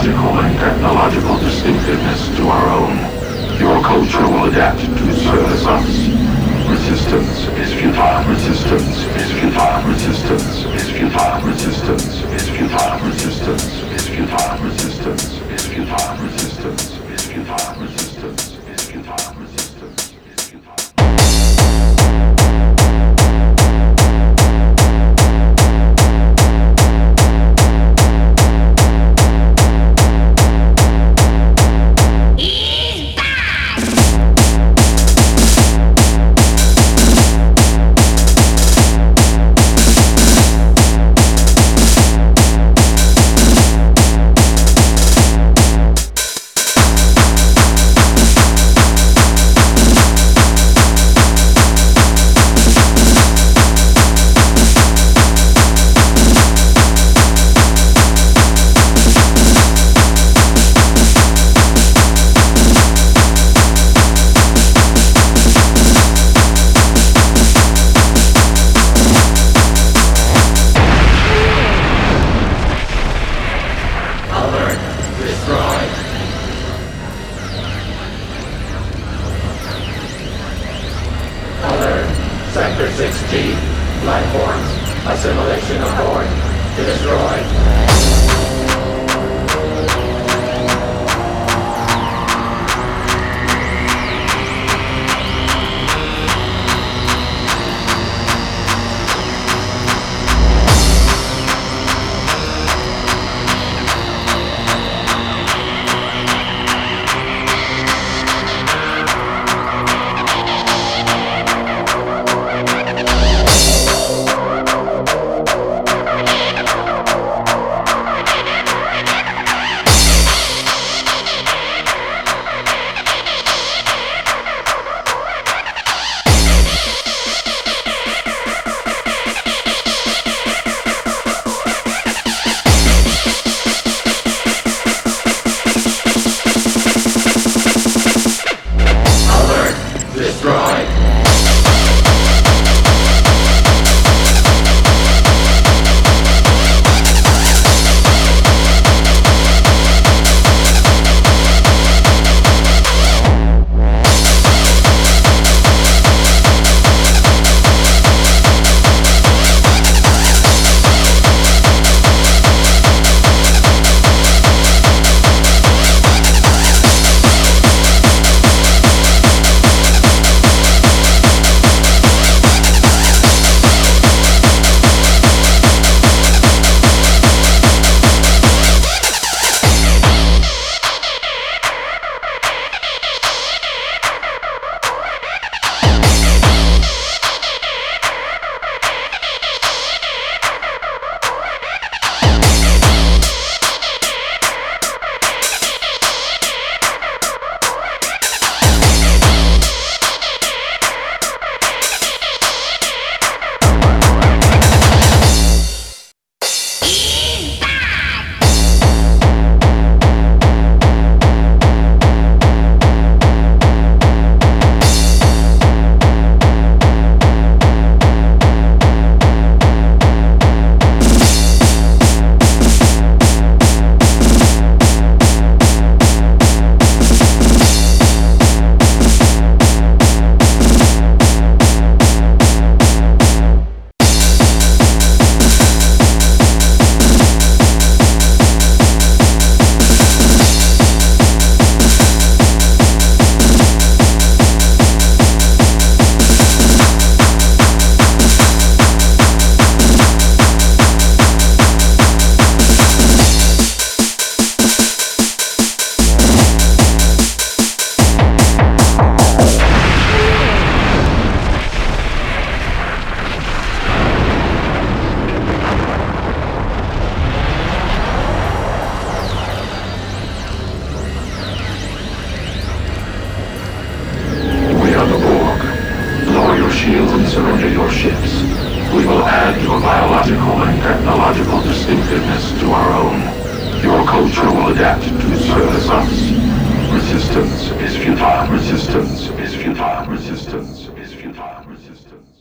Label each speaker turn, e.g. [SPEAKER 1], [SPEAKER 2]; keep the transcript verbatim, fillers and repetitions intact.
[SPEAKER 1] biological and technological distinctiveness to our own. Your culture will adapt to service us. Resistance is futile. Resistance is futile. Resistance is futile. Resistance is futile. Resistance is futile. Resistance is futile. Resistance is futile. Resistance is futile. Resistance is futile.
[SPEAKER 2] Sector six G, life forms, assimilation aboard, to destroy. surrender your ships. We will add your biological and technological distinctiveness to our own. Your culture will adapt to service us. Resistance is futile. Resistance is futile. Resistance is futile. Resistance.